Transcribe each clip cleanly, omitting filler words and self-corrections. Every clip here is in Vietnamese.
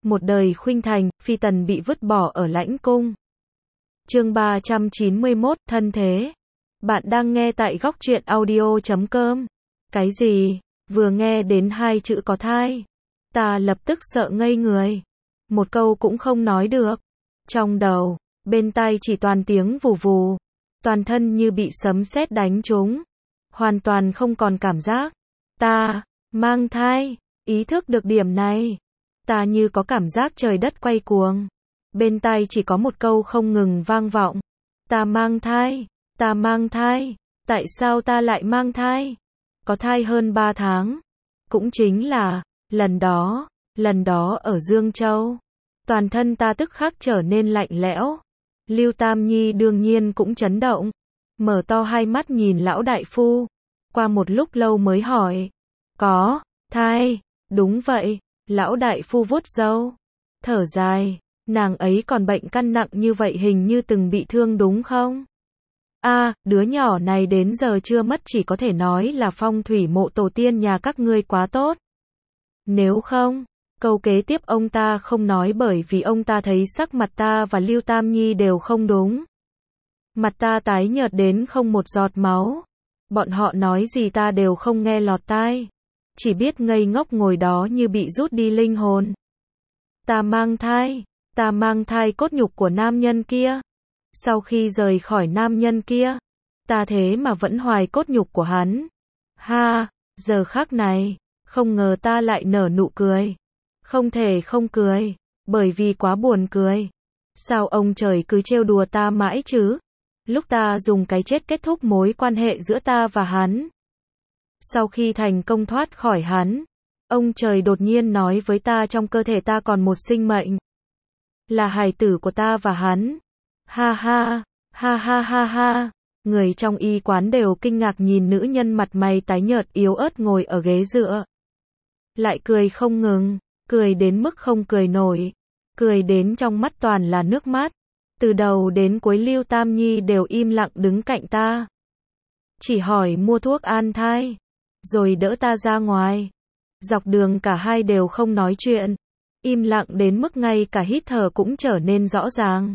Một đời khuynh thành, phi tần bị vứt bỏ ở lãnh cung. Chương 391, thân thế. Bạn đang nghe tại góc truyện audio.com. Cái gì? Vừa nghe đến hai chữ có thai, ta lập tức sợ ngây người. Một câu cũng không nói được. Trong đầu, bên tai chỉ toàn tiếng vù vù. Toàn thân như bị sấm sét đánh trúng. Hoàn toàn không còn cảm giác. Ta mang thai. Ý thức được điểm này, ta như có cảm giác trời đất quay cuồng. Bên tai chỉ có một câu không ngừng vang vọng. Ta mang thai. Ta mang thai. Tại sao ta lại mang thai? Có thai hơn 3 tháng. Cũng chính là, lần đó ở Dương Châu. Toàn thân ta tức khắc trở nên lạnh lẽo. Lưu Tam Nhi đương nhiên cũng chấn động. Mở to hai mắt nhìn lão đại phu. Qua một lúc lâu mới hỏi. Có thai? Đúng vậy. Lão đại phu vuốt râu. Thở dài. Nàng ấy còn bệnh căn nặng như vậy hình như từng bị thương đúng không? Đứa nhỏ này đến giờ chưa mất chỉ có thể nói là phong thủy mộ tổ tiên nhà các ngươi quá tốt. Nếu không, câu kế tiếp ông ta không nói bởi vì ông ta thấy sắc mặt ta và Lưu Tam Nhi đều không đúng. Mặt ta tái nhợt đến không một giọt máu. Bọn họ nói gì ta đều không nghe lọt tai. Chỉ biết ngây ngốc ngồi đó như bị rút đi linh hồn. Ta mang thai cốt nhục của nam nhân kia. Sau khi rời khỏi nam nhân kia, ta thế mà vẫn hoài cốt nhục của hắn. Giờ khắc này, không ngờ ta lại nở nụ cười. Không thể không cười, bởi vì quá buồn cười. Sao ông trời cứ trêu đùa ta mãi chứ? Lúc ta dùng cái chết kết thúc mối quan hệ giữa ta và hắn. Sau khi thành công thoát khỏi hắn, ông trời đột nhiên nói với ta trong cơ thể ta còn một sinh mệnh. Là hài tử của ta và hắn. Ha. Người trong y quán đều kinh ngạc nhìn nữ nhân mặt mày tái nhợt yếu ớt ngồi ở ghế dựa. Lại cười không ngừng, cười đến mức không cười nổi. Cười đến trong mắt toàn là nước mắt. Từ đầu đến cuối Lưu Tam Nhi đều im lặng đứng cạnh ta. Chỉ hỏi mua thuốc an thai, rồi đỡ ta ra ngoài. Dọc đường cả hai đều không nói chuyện. Im lặng đến mức ngay cả hít thở cũng trở nên rõ ràng.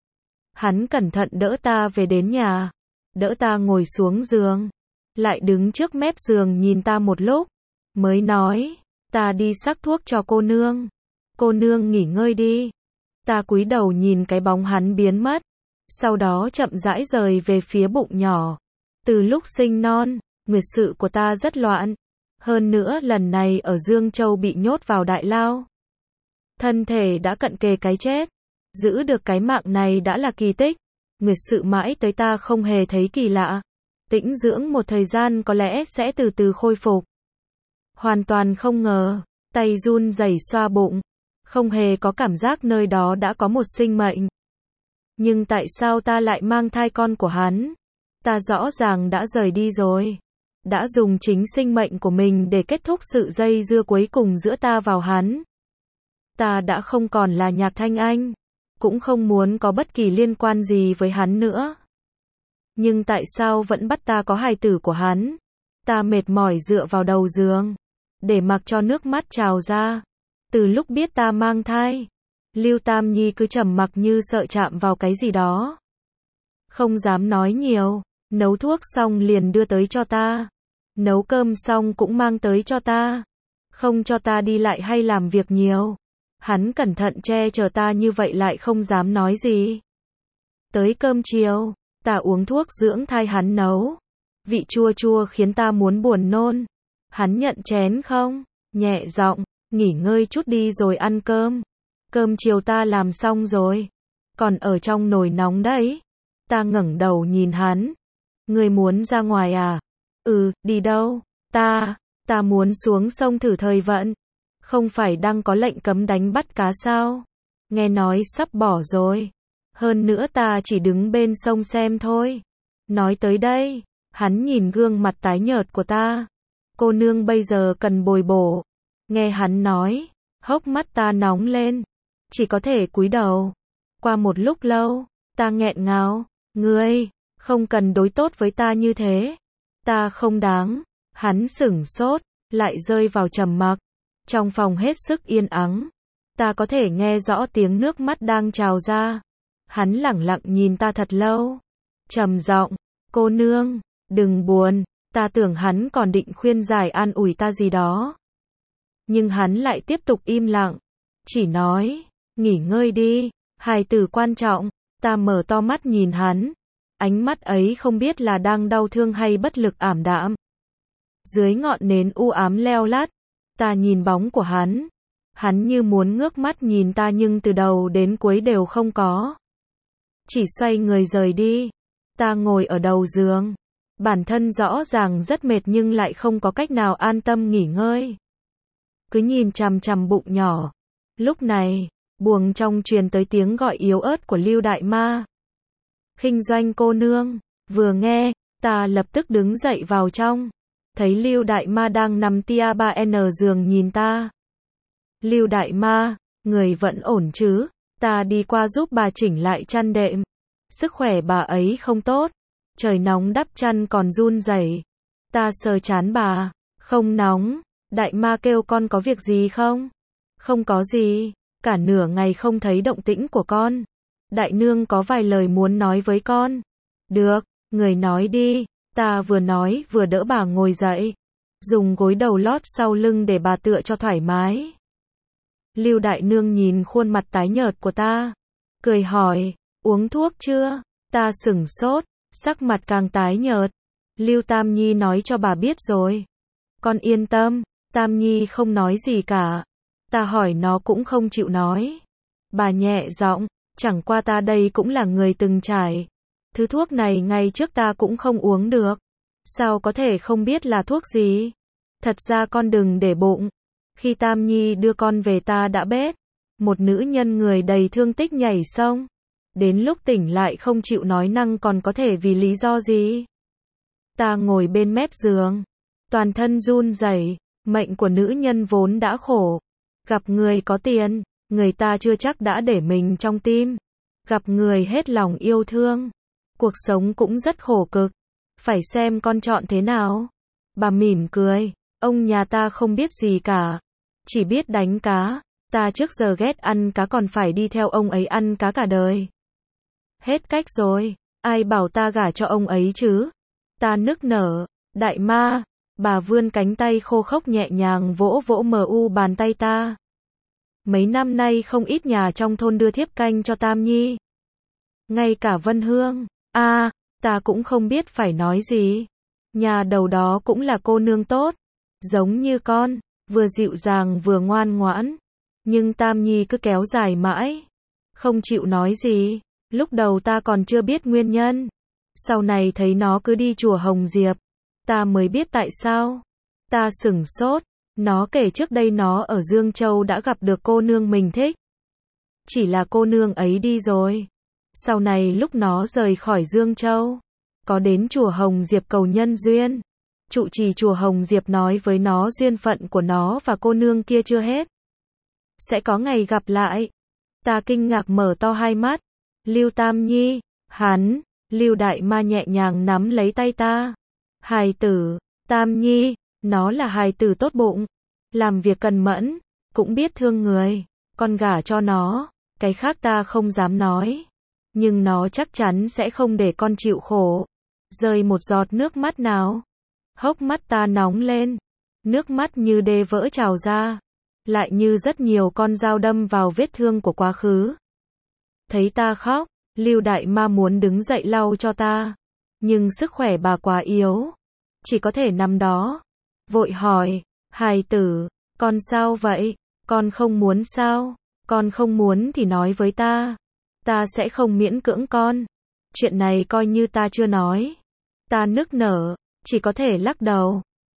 Hắn cẩn thận đỡ ta về đến nhà. Đỡ ta ngồi xuống giường. Lại đứng trước mép giường nhìn ta một lúc. Mới nói, ta đi xắc thuốc cho cô nương. Cô nương nghỉ ngơi đi. Ta cúi đầu nhìn cái bóng hắn biến mất. Sau đó chậm rãi rời về phía bụng nhỏ. Từ lúc sinh non, nguyệt sự của ta rất loạn. Hơn nữa lần này ở Dương Châu bị nhốt vào đại lao. Thân thể đã cận kề cái chết. Giữ được cái mạng này đã là kỳ tích. Nguyệt sự mãi tới ta không hề thấy kỳ lạ. Tĩnh dưỡng một thời gian có lẽ sẽ từ từ khôi phục. Hoàn toàn không ngờ, tay run rẩy xoa bụng. Không hề có cảm giác nơi đó đã có một sinh mệnh. Nhưng tại sao ta lại mang thai con của hắn? Ta rõ ràng đã rời đi rồi. Đã dùng chính sinh mệnh của mình để kết thúc sự dây dưa cuối cùng giữa ta và hắn. Ta đã không còn là Nhạc Thanh Anh. Cũng không muốn có bất kỳ liên quan gì với hắn nữa. Nhưng tại sao vẫn bắt ta có hài tử của hắn? Ta mệt mỏi dựa vào đầu giường. Để mặc cho nước mắt trào ra. Từ lúc biết ta mang thai, Lưu Tam Nhi cứ trầm mặc như sợ chạm vào cái gì đó. Không dám nói nhiều. Nấu thuốc xong liền đưa tới cho ta. Nấu cơm xong cũng mang tới cho ta. Không cho ta đi lại hay làm việc nhiều. Hắn cẩn thận che chở ta như vậy lại không dám nói gì. Tới cơm chiều, ta uống thuốc dưỡng thai hắn nấu. Vị chua chua khiến ta muốn buồn nôn. Hắn nhận chén không? Nhẹ giọng, nghỉ ngơi chút đi rồi ăn cơm. Cơm chiều ta làm xong rồi. Còn ở trong nồi nóng đấy. Ta ngẩng đầu nhìn hắn. Ngươi muốn ra ngoài à? Đi đâu? Ta muốn xuống sông thử thời vận. Không phải đang có lệnh cấm đánh bắt cá sao? Nghe nói sắp bỏ rồi. Hơn nữa ta chỉ đứng bên sông xem thôi. Nói tới đây, hắn nhìn gương mặt tái nhợt của ta. Cô nương bây giờ cần bồi bổ. Nghe hắn nói, hốc mắt ta nóng lên. Chỉ có thể cúi đầu. Qua một lúc lâu, ta nghẹn ngào. Ngươi, không cần đối tốt với ta như thế. Ta không đáng. Hắn sửng sốt, lại rơi vào trầm mặc. Trong phòng hết sức yên ắng. Ta có thể nghe rõ tiếng nước mắt đang trào ra. Hắn lẳng lặng nhìn ta thật lâu. Trầm giọng, cô nương, đừng buồn. Ta tưởng hắn còn định khuyên giải an ủi ta gì đó. Nhưng hắn lại tiếp tục im lặng. Chỉ nói, nghỉ ngơi đi, hài tử quan trọng. Ta mở to mắt nhìn hắn. Ánh mắt ấy không biết là đang đau thương hay bất lực ảm đạm. Dưới ngọn nến u ám leo lắt, ta nhìn bóng của hắn. Hắn như muốn ngước mắt nhìn ta nhưng từ đầu đến cuối đều không có. Chỉ xoay người rời đi. Ta ngồi ở đầu giường. Bản thân rõ ràng rất mệt nhưng lại không có cách nào an tâm nghỉ ngơi. Cứ nhìn chằm chằm bụng nhỏ. Lúc này, buồng trong truyền tới tiếng gọi yếu ớt của Lưu Đại Ma. Khinh Doanh cô nương. Vừa nghe, ta lập tức đứng dậy vào trong. Thấy Lưu Đại Ma đang nằm tia 3N giường nhìn ta. Lưu Đại Ma, người vẫn ổn chứ? Ta đi qua giúp bà chỉnh lại chăn đệm. Sức khỏe bà ấy không tốt. Trời nóng đắp chăn còn run rẩy. Ta sờ trán bà. Không nóng. Đại Ma kêu con có việc gì không? Không có gì. Cả nửa ngày không thấy động tĩnh của con. Đại nương có vài lời muốn nói với con. Được, người nói đi. Ta vừa nói vừa đỡ bà ngồi dậy. Dùng gối đầu lót sau lưng để bà tựa cho thoải mái. Lưu đại nương nhìn khuôn mặt tái nhợt của ta. Cười hỏi, uống thuốc chưa? Ta sửng sốt, sắc mặt càng tái nhợt. Lưu Tam Nhi nói cho bà biết rồi. Con yên tâm, Tam Nhi không nói gì cả. Ta hỏi nó cũng không chịu nói. Bà nhẹ giọng, chẳng qua ta đây cũng là người từng trải. Thứ thuốc này ngày trước ta cũng không uống được. Sao có thể không biết là thuốc gì? Thật ra con đừng để bụng. Khi Tam Nhi đưa con về ta đã biết. Một nữ nhân người đầy thương tích nhảy sông. Đến lúc tỉnh lại không chịu nói năng còn có thể vì lý do gì? Ta ngồi bên mép giường. Toàn thân run rẩy. Mệnh của nữ nhân vốn đã khổ. Gặp người có tiền, người ta chưa chắc đã để mình trong tim. Gặp người hết lòng yêu thương, cuộc sống cũng rất khổ cực. Phải xem con chọn thế nào. Bà mỉm cười. Ông nhà ta không biết gì cả. Chỉ biết đánh cá. Ta trước giờ ghét ăn cá còn phải đi theo ông ấy ăn cá cả đời. Hết cách rồi. Ai bảo ta gả cho ông ấy chứ? Ta nức nở. Đại Ma. Bà vươn cánh tay khô khốc nhẹ nhàng vỗ vỗ bàn tay ta. Mấy năm nay không ít nhà trong thôn đưa thiếp canh cho Tam Nhi. Ngay cả Vân Hương. Ta cũng không biết phải nói gì. Nhà đầu đó cũng là cô nương tốt. Giống như con. Vừa dịu dàng vừa ngoan ngoãn. Nhưng Tam Nhi cứ kéo dài mãi. Không chịu nói gì. Lúc đầu ta còn chưa biết nguyên nhân. Sau này thấy nó cứ đi chùa Hồng Diệp. Ta mới biết tại sao. Ta sửng sốt. Nó kể trước đây nó ở Dương Châu đã gặp được cô nương mình thích. Chỉ là cô nương ấy đi rồi. Sau này lúc nó rời khỏi Dương Châu, có đến chùa Hồng Diệp cầu nhân duyên. Trụ trì chùa Hồng Diệp nói với nó duyên phận của nó và cô nương kia chưa hết. Sẽ có ngày gặp lại. Ta kinh ngạc mở to hai mắt. Lưu Tam Nhi, hắn, Lưu Đại Ma nhẹ nhàng nắm lấy tay ta. Hài tử, Tam Nhi, nó là hài tử tốt bụng. Làm việc cần mẫn, cũng biết thương người. Con gả cho nó, cái khác ta không dám nói. Nhưng nó chắc chắn sẽ không để con chịu khổ. Rơi một giọt nước mắt nào. Hốc mắt ta nóng lên. Nước mắt như đê vỡ trào ra. Lại như rất nhiều con dao đâm vào vết thương của quá khứ. Thấy ta khóc, Lưu Đại Ma muốn đứng dậy lau cho ta. Nhưng sức khỏe bà quá yếu. Chỉ có thể nằm đó. Vội hỏi, hài tử, con sao vậy? Con không muốn sao? Con không muốn thì nói với ta. Ta sẽ không miễn cưỡng con. Chuyện này coi như ta chưa nói. Ta nức nở, chỉ có thể lắc đầu.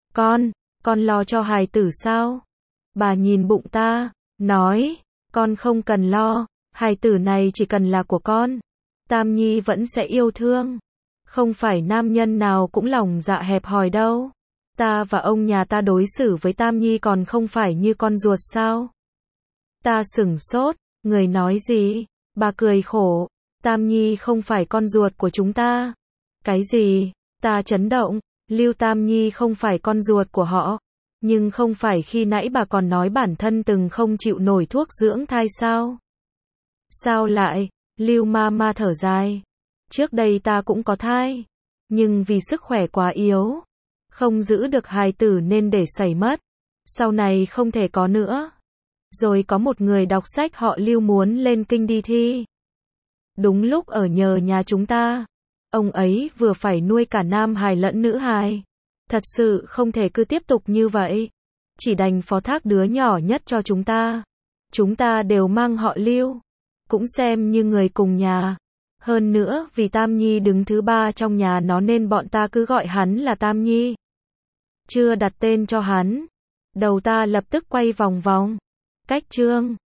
Con lo cho hài tử sao? Bà nhìn bụng ta, nói, con không cần lo, hài tử này chỉ cần là của con. Tam Nhi vẫn sẽ yêu thương. Không phải nam nhân nào cũng lòng dạ hẹp hòi đâu. Ta và ông nhà ta đối xử với Tam Nhi còn không phải như con ruột sao? Ta sửng sốt, người nói gì? Bà cười khổ, Tam Nhi không phải con ruột của chúng ta. Cái gì? Ta chấn động, Lưu Tam Nhi không phải con ruột của họ. Nhưng không phải khi nãy bà còn nói bản thân từng không chịu nổi thuốc dưỡng thai sao? Sao lại? Lưu Mama thở dài. Trước đây ta cũng có thai, nhưng vì sức khỏe quá yếu, không giữ được hài tử nên để xảy mất. Sau này không thể có nữa. Rồi có một người đọc sách họ Lưu muốn lên kinh đi thi. Đúng lúc ở nhờ nhà chúng ta. Ông ấy vừa phải nuôi cả nam hài lẫn nữ hài. Thật sự không thể cứ tiếp tục như vậy. Chỉ đành phó thác đứa nhỏ nhất cho chúng ta. Chúng ta đều mang họ Lưu. Cũng xem như người cùng nhà. Hơn nữa vì Tam Nhi đứng thứ 3 trong nhà nó nên bọn ta cứ gọi hắn là Tam Nhi. Chưa đặt tên cho hắn. Đầu ta lập tức quay vòng vòng. Cách Trương.